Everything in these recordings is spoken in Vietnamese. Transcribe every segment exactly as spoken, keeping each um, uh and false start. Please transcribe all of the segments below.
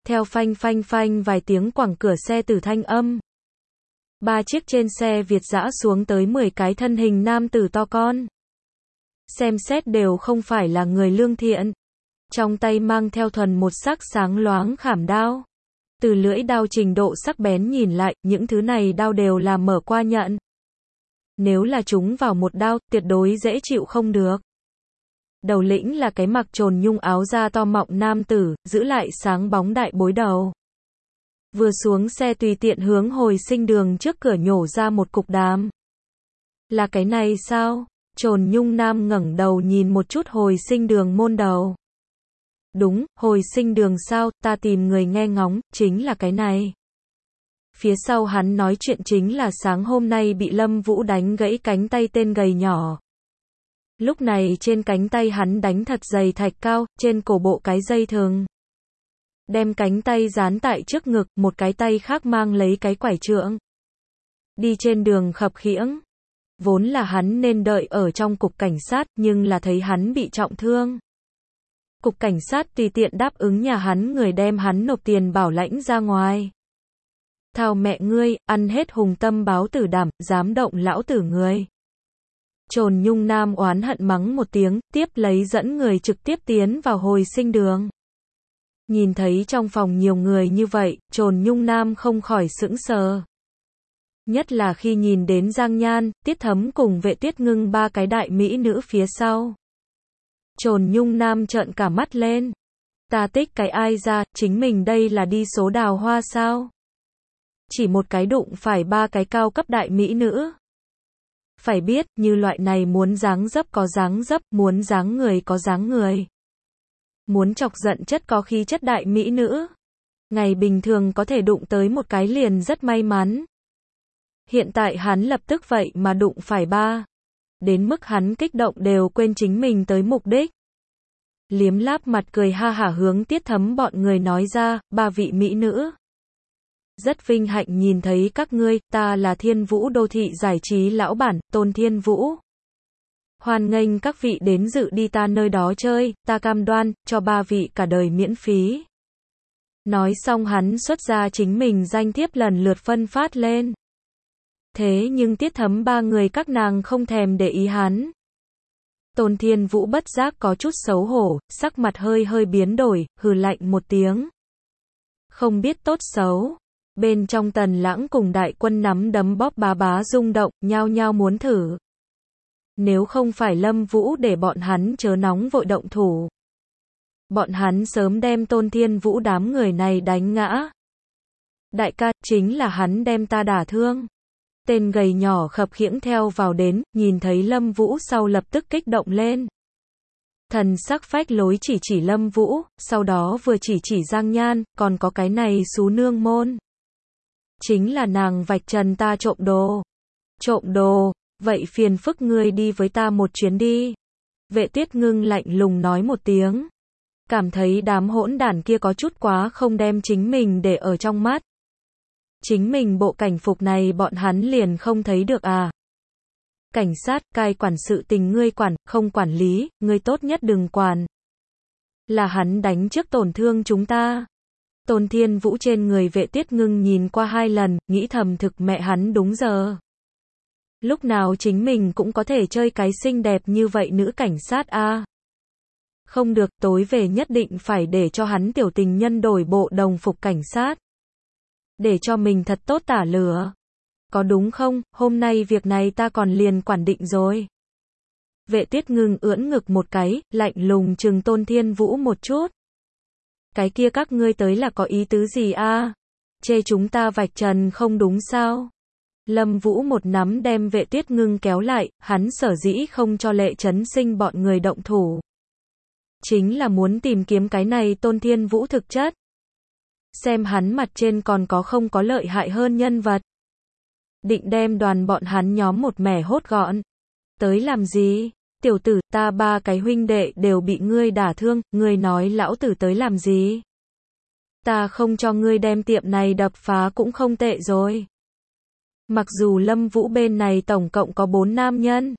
Theo phanh phanh phanh vài tiếng quẳng cửa xe từ thanh âm. Ba chiếc trên xe Việt dã xuống tới mười cái thân hình nam tử to con. Xem xét đều không phải là người lương thiện. Trong tay mang theo thuần một sắc sáng loáng khảm đao. Từ lưỡi đao trình độ sắc bén nhìn lại, những thứ này đao đều là mở qua nhận. Nếu là chúng vào một đao, tuyệt đối dễ chịu không được. Đầu lĩnh là cái mặc trồn nhung áo da to mọng nam tử, giữ lại sáng bóng đại bối đầu. Vừa xuống xe tùy tiện hướng hồi sinh đường trước cửa nhổ ra một cục đàm. Là cái này sao? Trồn nhung nam ngẩng đầu nhìn một chút hồi sinh đường môn đầu. Đúng, hồi sinh đường sao, ta tìm người nghe ngóng, chính là cái này. Phía sau hắn nói chuyện chính là sáng hôm nay bị Lâm Vũ đánh gãy cánh tay tên gầy nhỏ. Lúc này trên cánh tay hắn đánh thật dày thạch cao, trên cổ bộ cái dây thừng. Đem cánh tay dán tại trước ngực, một cái tay khác mang lấy cái quải trượng. Đi trên đường khập khiễng. Vốn là hắn nên đợi ở trong cục cảnh sát, nhưng là thấy hắn bị trọng thương. Cục cảnh sát tùy tiện đáp ứng nhà hắn người đem hắn nộp tiền bảo lãnh ra ngoài. Thao mẹ ngươi, ăn hết hùng tâm báo tử đảm, dám động lão tử người. Trồn nhung nam oán hận mắng một tiếng, tiếp lấy dẫn người trực tiếp tiến vào hồi sinh đường. Nhìn thấy trong phòng nhiều người như vậy, Trồn nhung nam không khỏi sững sờ. Nhất là khi nhìn đến Giang Nhan, Tiết Thấm cùng Vệ Tuyết Ngưng ba cái đại mỹ nữ phía sau. Trồn nhung nam trợn cả mắt lên. Ta tích cái ai ra, chính mình đây là đi số đào hoa sao? Chỉ một cái đụng phải ba cái cao cấp đại mỹ nữ. Phải biết, như loại này muốn dáng dấp có dáng dấp, muốn dáng người có dáng người. Muốn chọc giận chất có khí chất đại mỹ nữ. Ngày bình thường có thể đụng tới một cái liền rất may mắn. Hiện tại hắn lập tức vậy mà đụng phải ba. Đến mức hắn kích động đều quên chính mình tới mục đích. Liếm láp mặt cười ha hả hướng Tiết Thấm bọn người nói ra, ba vị mỹ nữ. Rất vinh hạnh nhìn thấy các ngươi, ta là Thiên Vũ đô thị giải trí lão bản, Tôn Thiên Vũ. Hoan nghênh các vị đến dự đi ta nơi đó chơi, ta cam đoan, cho ba vị cả đời miễn phí. Nói xong hắn xuất ra chính mình danh thiếp lần lượt phân phát lên. Thế nhưng Tiết Thấm ba người các nàng không thèm để ý hắn. Tôn Thiên Vũ bất giác có chút xấu hổ, sắc mặt hơi hơi biến đổi, hừ lạnh một tiếng. Không biết tốt xấu. Bên trong Tần Lãng cùng đại quân nắm đấm bóp bá bá rung động, nhao nhao muốn thử. Nếu không phải Lâm Vũ để bọn hắn chớ nóng vội động thủ. Bọn hắn sớm đem Tôn Thiên Vũ đám người này đánh ngã. Đại ca, chính là hắn đem ta đả thương. Tên gầy nhỏ khập khiễng theo vào đến, nhìn thấy Lâm Vũ sau lập tức kích động lên. Thần sắc phách lối chỉ chỉ Lâm Vũ, sau đó vừa chỉ chỉ Giang Nhan, còn có cái này xú nương môn. Chính là nàng vạch trần ta trộm đồ. Trộm đồ, vậy phiền phức ngươi đi với ta một chuyến đi. Vệ Tuyết Ngưng lạnh lùng nói một tiếng. Cảm thấy đám hỗn đản kia có chút quá không đem chính mình để ở trong mắt. Chính mình bộ cảnh phục này bọn hắn liền không thấy được à. Cảnh sát, cai quản sự tình ngươi quản, không quản lý, ngươi tốt nhất đừng quản. Là hắn đánh trước tổn thương chúng ta. Tôn Thiên Vũ trên người Vệ Tuyết Ngưng nhìn qua hai lần, nghĩ thầm thực mẹ hắn đúng giờ. Lúc nào chính mình cũng có thể chơi cái xinh đẹp như vậy nữ cảnh sát a. À. Không được, tối về nhất định phải để cho hắn tiểu tình nhân đổi bộ đồng phục cảnh sát. Để cho mình thật tốt tả lửa. Có đúng không, hôm nay việc này ta còn liền quản định rồi. Vệ Tuyết Ngưng ưỡn ngực một cái, lạnh lùng trừng Tôn Thiên Vũ một chút. Cái kia các ngươi tới là có ý tứ gì a? À? Chê chúng ta vạch trần không đúng sao? Lâm Vũ một nắm đem Vệ Tuyết Ngưng kéo lại, hắn sở dĩ không cho Lệ Chấn Sinh bọn người động thủ. Chính là muốn tìm kiếm cái này Tôn Thiên Vũ thực chất. Xem hắn mặt trên còn có không có lợi hại hơn nhân vật. Định đem đoàn bọn hắn nhóm một mẻ hốt gọn. Tới làm gì? Tiểu tử, ta ba cái huynh đệ đều bị ngươi đả thương, ngươi nói lão tử tới làm gì? Ta không cho ngươi đem tiệm này đập phá cũng không tệ rồi. Mặc dù Lâm Vũ bên này tổng cộng có bốn nam nhân.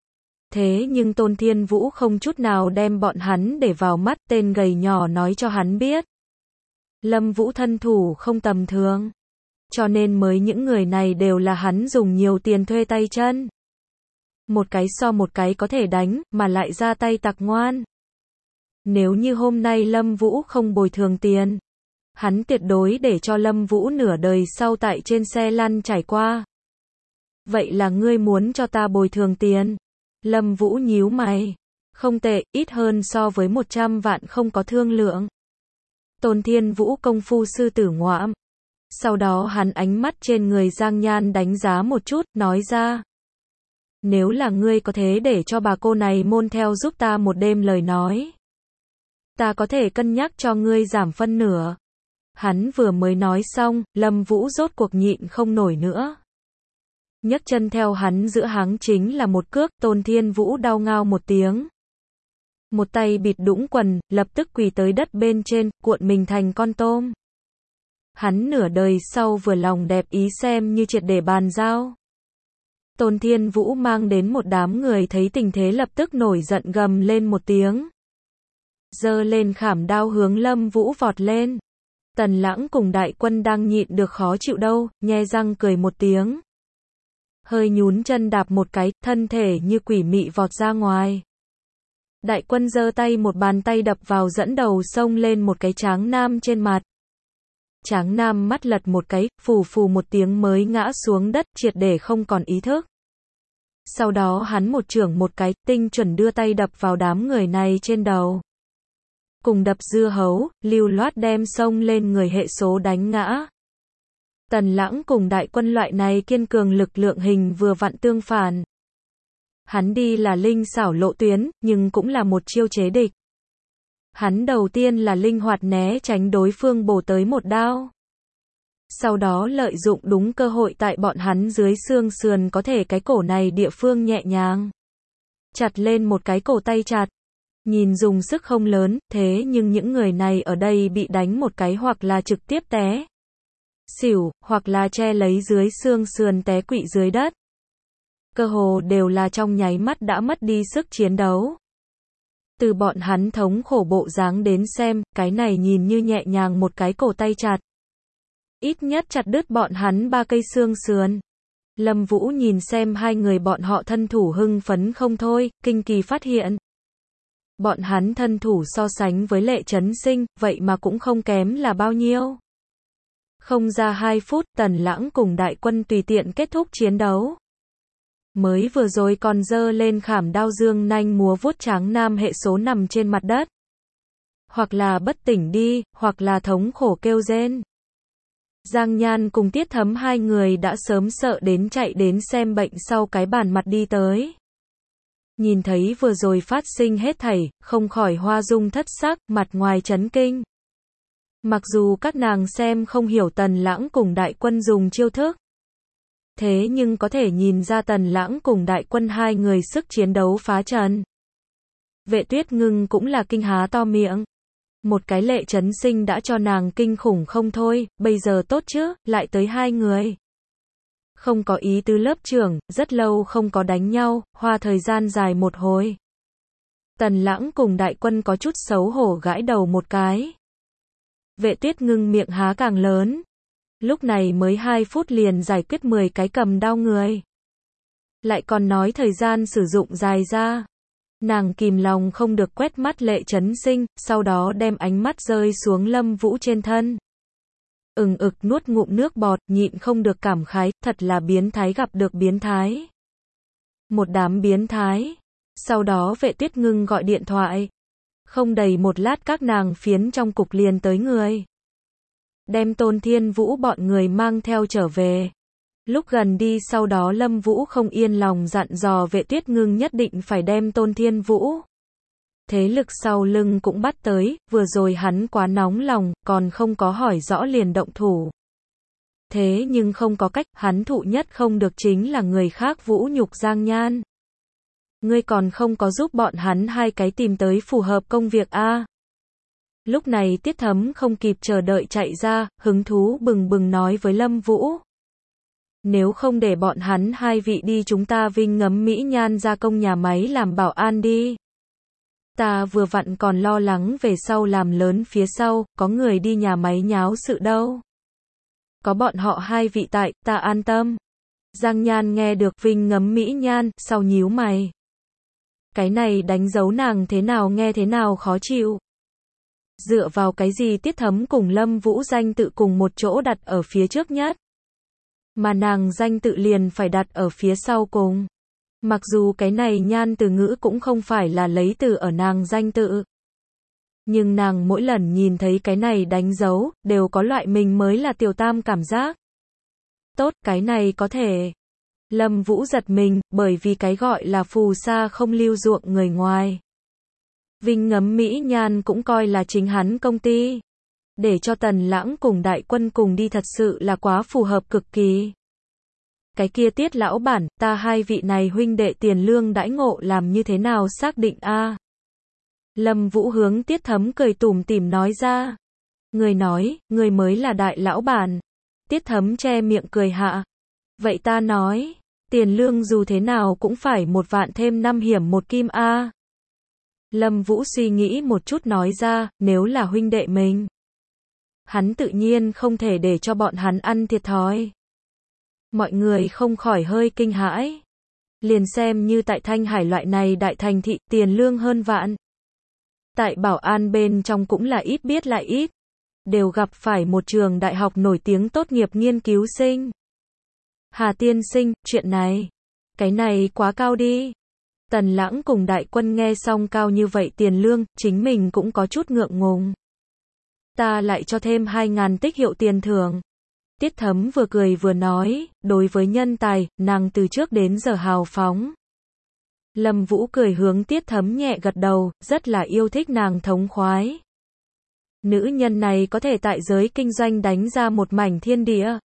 Thế nhưng Tôn Thiên Vũ không chút nào đem bọn hắn để vào mắt, tên gầy nhỏ nói cho hắn biết. Lâm Vũ thân thủ không tầm thường. Cho nên mới những người này đều là hắn dùng nhiều tiền thuê tay chân. Một cái so một cái có thể đánh, mà lại ra tay tặc ngoan. Nếu như hôm nay Lâm Vũ không bồi thường tiền, hắn tuyệt đối để cho Lâm Vũ nửa đời sau tại trên xe lăn trải qua. Vậy là ngươi muốn cho ta bồi thường tiền? Lâm Vũ nhíu mày. Không tệ, ít hơn so với một trăm vạn không có thương lượng. Tôn Thiên Vũ công phu sư tử ngoạm. Sau đó hắn ánh mắt trên người Giang Nhan đánh giá một chút, nói ra. Nếu là ngươi có thế để cho bà cô này môn theo giúp ta một đêm lời nói, ta có thể cân nhắc cho ngươi giảm phân nửa. Hắn vừa mới nói xong, Lâm Vũ rốt cuộc nhịn không nổi nữa. Nhấc chân theo hắn giữa háng chính là một cước, Tôn Thiên Vũ đau ngao một tiếng. Một tay bịt đũng quần, lập tức quỳ tới đất bên trên, cuộn mình thành con tôm. Hắn nửa đời sau vừa lòng đẹp ý xem như triệt để bàn giao. Tôn Thiên Vũ mang đến một đám người thấy tình thế lập tức nổi giận gầm lên một tiếng. Giơ lên khảm đao hướng Lâm Vũ vọt lên. Tần Lãng cùng đại quân đang nhịn được khó chịu đâu, nhe răng cười một tiếng. Hơi nhún chân đạp một cái, thân thể như quỷ mị vọt ra ngoài. Đại quân giơ tay một bàn tay đập vào dẫn đầu xông lên một cái Tráng Nam trên mặt. Tráng Nam mắt lật một cái, phù phù một tiếng mới ngã xuống đất, triệt để không còn ý thức. Sau đó hắn một chưởng một cái, tinh chuẩn đưa tay đập vào đám người này trên đầu. Cùng đập dưa hấu, lưu loát đem xông lên người hệ số đánh ngã. Tần Lãng cùng đại quân loại này kiên cường lực lượng hình vừa vặn tương phản. Hắn đi là linh xảo lộ tuyến, nhưng cũng là một chiêu chế địch. Hắn đầu tiên là linh hoạt né tránh đối phương bổ tới một đao. Sau đó lợi dụng đúng cơ hội tại bọn hắn dưới xương sườn có thể cái cổ này địa phương nhẹ nhàng chặt lên một cái cổ tay chặt. Nhìn dùng sức không lớn, thế nhưng những người này ở đây bị đánh một cái hoặc là trực tiếp té xỉu, hoặc là che lấy dưới xương sườn té quỵ dưới đất. Cơ hồ đều là trong nháy mắt đã mất đi sức chiến đấu. Từ bọn hắn thống khổ bộ dáng đến xem, cái này nhìn như nhẹ nhàng một cái cổ tay chặt. Ít nhất chặt đứt bọn hắn ba cây xương sườn. Lâm Vũ nhìn xem hai người bọn họ thân thủ hưng phấn không thôi, kinh kỳ phát hiện. Bọn hắn thân thủ so sánh với Lệ Chấn Sinh, vậy mà cũng không kém là bao nhiêu. Không ra hai phút, Tần Lãng cùng đại quân tùy tiện kết thúc chiến đấu. Mới vừa rồi còn giơ lên khảm đao dương nanh múa vuốt Tráng Nam hệ số nằm trên mặt đất. Hoặc là bất tỉnh đi, hoặc là thống khổ kêu rên. Giang Nhan cùng Tiết Thấm hai người đã sớm sợ đến chạy đến xem bệnh sau cái bàn mặt đi tới. Nhìn thấy vừa rồi phát sinh hết thảy, không khỏi hoa dung thất sắc, mặt ngoài chấn kinh. Mặc dù các nàng xem không hiểu Tần Lãng cùng đại quân dùng chiêu thức. Thế nhưng có thể nhìn ra Tần Lãng cùng đại quân hai người sức chiến đấu phá trần. Vệ Tuyết Ngưng cũng là kinh há to miệng. Một cái Lệ Chấn Sinh đã cho nàng kinh khủng không thôi, bây giờ tốt chứ, lại tới hai người. Không có ý tứ lớp trưởng, rất lâu không có đánh nhau, hoa thời gian dài một hồi. Tần Lãng cùng đại quân có chút xấu hổ gãi đầu một cái. Vệ Tuyết Ngưng miệng há càng lớn. Lúc này mới hai phút liền giải quyết mười cái cầm đao người. Lại còn nói thời gian sử dụng dài ra. Nàng kìm lòng không được quét mắt Lệ Chấn Sinh, sau đó đem ánh mắt rơi xuống Lâm Vũ trên thân. Ừng ực nuốt ngụm nước bọt, nhịn không được cảm khái, thật là biến thái gặp được biến thái. Một đám biến thái. Sau đó Vệ Tuyết Ngưng gọi điện thoại. Không đầy một lát các nàng phiến trong cục liền tới người. Đem Tôn Thiên Vũ bọn người mang theo trở về. Lúc gần đi sau đó Lâm Vũ không yên lòng dặn dò Vệ Tuyết Ngưng nhất định phải đem Tôn Thiên Vũ. Thế lực sau lưng cũng bắt tới, vừa rồi hắn quá nóng lòng, còn không có hỏi rõ liền động thủ. Thế nhưng không có cách, hắn thụ nhất không được chính là người khác vũ nhục Giang Nhan. Ngươi còn không có giúp bọn hắn hai cái tìm tới phù hợp công việc a? À? Lúc này Tiết Thấm không kịp chờ đợi chạy ra, hứng thú bừng bừng nói với Lâm Vũ. Nếu không để bọn hắn hai vị đi chúng ta Vinh ngấm Mỹ Nhan gia công nhà máy làm bảo an đi. Ta vừa vặn còn lo lắng về sau làm lớn phía sau, có người đi nhà máy nháo sự đâu. Có bọn họ hai vị tại, ta an tâm. Giang Nhan nghe được Vinh ngấm mỹ nhan, sau nhíu mày. Cái này đánh dấu nàng thế nào nghe thế nào khó chịu. Dựa vào cái gì Tiết Thấm cùng Lâm Vũ danh tự cùng một chỗ đặt ở phía trước nhất. Mà nàng danh tự liền phải đặt ở phía sau cùng. Mặc dù cái này nhan từ ngữ cũng không phải là lấy từ ở nàng danh tự. Nhưng nàng mỗi lần nhìn thấy cái này đánh dấu, đều có loại mình mới là tiểu tam cảm giác. Tốt, cái này có thể. Lâm Vũ giật mình, bởi vì cái gọi là phù sa không lưu ruộng người ngoài. Vinh ngấm mỹ nhan cũng coi là chính hắn công ty. Để cho Tần Lãng cùng Đại Quân cùng đi thật sự là quá phù hợp cực kỳ. Cái kia Tiết lão bản, ta hai vị này huynh đệ tiền lương đãi ngộ làm như thế nào xác định a? Lâm Vũ hướng Tiết Thấm cười tủm tỉm nói ra. Người nói, người mới là đại lão bản. Tiết Thấm che miệng cười hạ. Vậy ta nói, tiền lương dù thế nào cũng phải một vạn thêm năm hiểm một kim a. Lâm Vũ suy nghĩ một chút nói ra, nếu là huynh đệ mình, hắn tự nhiên không thể để cho bọn hắn ăn thiệt thòi. Mọi người không khỏi hơi kinh hãi. Liền xem như tại Thanh Hải loại này đại thành thị, tiền lương hơn vạn. Tại Bảo An bên trong cũng là ít biết lại ít. Đều gặp phải một trường đại học nổi tiếng tốt nghiệp nghiên cứu sinh. Hà tiên sinh, chuyện này, cái này quá cao đi. Tần Lãng cùng Đại Quân nghe xong cao như vậy tiền lương, chính mình cũng có chút ngượng ngùng. Ta lại cho thêm hai ngàn tích hiệu tiền thưởng. Tiết Thấm vừa cười vừa nói, đối với nhân tài, nàng từ trước đến giờ hào phóng. Lâm Vũ cười hướng Tiết Thấm nhẹ gật đầu, rất là yêu thích nàng thống khoái. Nữ nhân này có thể tại giới kinh doanh đánh ra một mảnh thiên địa.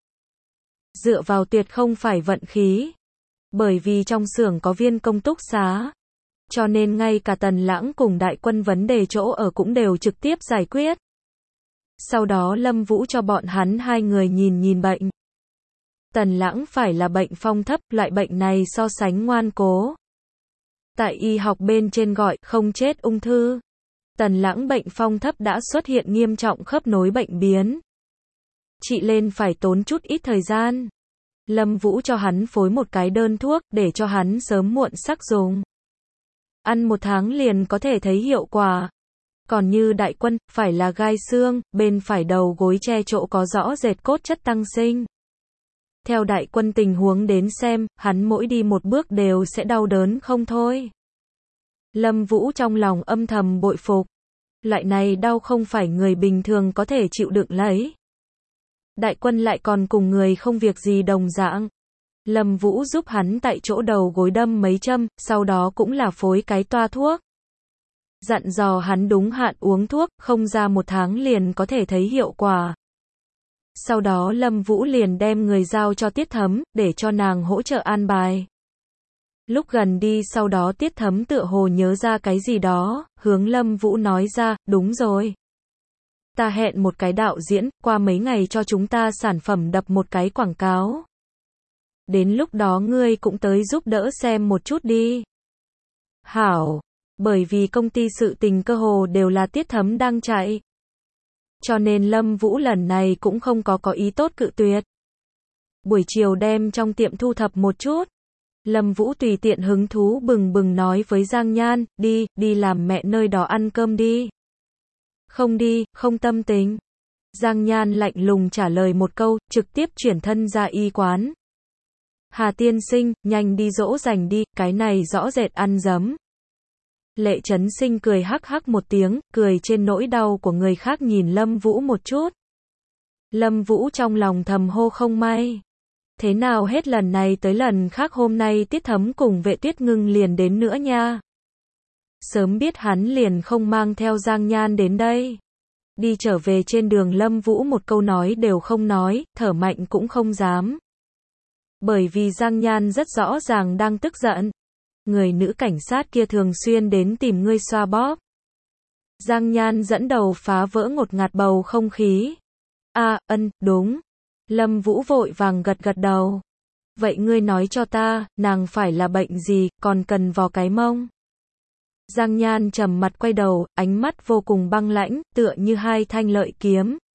Dựa vào tuyệt không phải vận khí. Bởi vì trong xưởng có viên công túc xá. Cho nên ngay cả Tần Lãng cùng Đại Quân vấn đề chỗ ở cũng đều trực tiếp giải quyết. Sau đó Lâm Vũ cho bọn hắn hai người nhìn nhìn bệnh. Tần Lãng phải là bệnh phong thấp, loại bệnh này so sánh ngoan cố. Tại y học bên trên gọi không chết ung thư. Tần Lãng bệnh phong thấp đã xuất hiện nghiêm trọng khớp nối bệnh biến. Trị lên phải tốn chút ít thời gian. Lâm Vũ cho hắn phối một cái đơn thuốc để cho hắn sớm muộn sắc dùng. Ăn một tháng liền có thể thấy hiệu quả. Còn như Đại Quân, phải là gai xương, bên phải đầu gối che chỗ có rõ rệt cốt chất tăng sinh. Theo Đại Quân tình huống đến xem, hắn mỗi đi một bước đều sẽ đau đớn không thôi. Lâm Vũ trong lòng âm thầm bội phục. Loại này đau không phải người bình thường có thể chịu đựng lấy. Đại Quân lại còn cùng người không việc gì đồng dạng. Lâm Vũ giúp hắn tại chỗ đầu gối đâm mấy châm, sau đó cũng là phối cái toa thuốc. Dặn dò hắn đúng hạn uống thuốc, không ra một tháng liền có thể thấy hiệu quả. Sau đó Lâm Vũ liền đem người giao cho Tiết Thấm, để cho nàng hỗ trợ an bài. Lúc gần đi sau đó Tiết Thấm tựa hồ nhớ ra cái gì đó, hướng Lâm Vũ nói ra, đúng rồi. Ta hẹn một cái đạo diễn, qua mấy ngày cho chúng ta sản phẩm đập một cái quảng cáo. Đến lúc đó ngươi cũng tới giúp đỡ xem một chút đi. Hảo, bởi vì công ty sự tình cơ hồ đều là Tiết Thấm đang chạy. Cho nên Lâm Vũ lần này cũng không có có ý tốt cự tuyệt. Buổi chiều đem trong tiệm thu thập một chút. Lâm Vũ tùy tiện hứng thú bừng bừng nói với Giang Nhan, đi, đi làm mẹ nơi đó ăn cơm đi. Không đi, không tâm tình. Giang Nhan lạnh lùng trả lời một câu, trực tiếp chuyển thân ra y quán. Hà tiên sinh, nhanh đi dỗ dành đi, cái này rõ rệt ăn dấm. Lệ Chấn Sinh cười hắc hắc một tiếng, cười trên nỗi đau của người khác nhìn Lâm Vũ một chút. Lâm Vũ trong lòng thầm hô không may. Thế nào hết lần này tới lần khác hôm nay Tiết Thấm cùng Vệ Tuyết Ngưng liền đến nữa nha. Sớm biết hắn liền không mang theo Giang Nhan đến đây. Đi trở về trên đường Lâm Vũ một câu nói đều không nói, thở mạnh cũng không dám. Bởi vì Giang Nhan rất rõ ràng đang tức giận. Người nữ cảnh sát kia thường xuyên đến tìm ngươi xoa bóp. Giang Nhan dẫn đầu phá vỡ ngột ngạt bầu không khí. À, ân, đúng. Lâm Vũ vội vàng gật gật đầu. Vậy ngươi nói cho ta, nàng phải là bệnh gì, còn cần vò cái mông? Giang Nhan trầm mặt quay đầu, ánh mắt vô cùng băng lãnh, tựa như hai thanh lợi kiếm,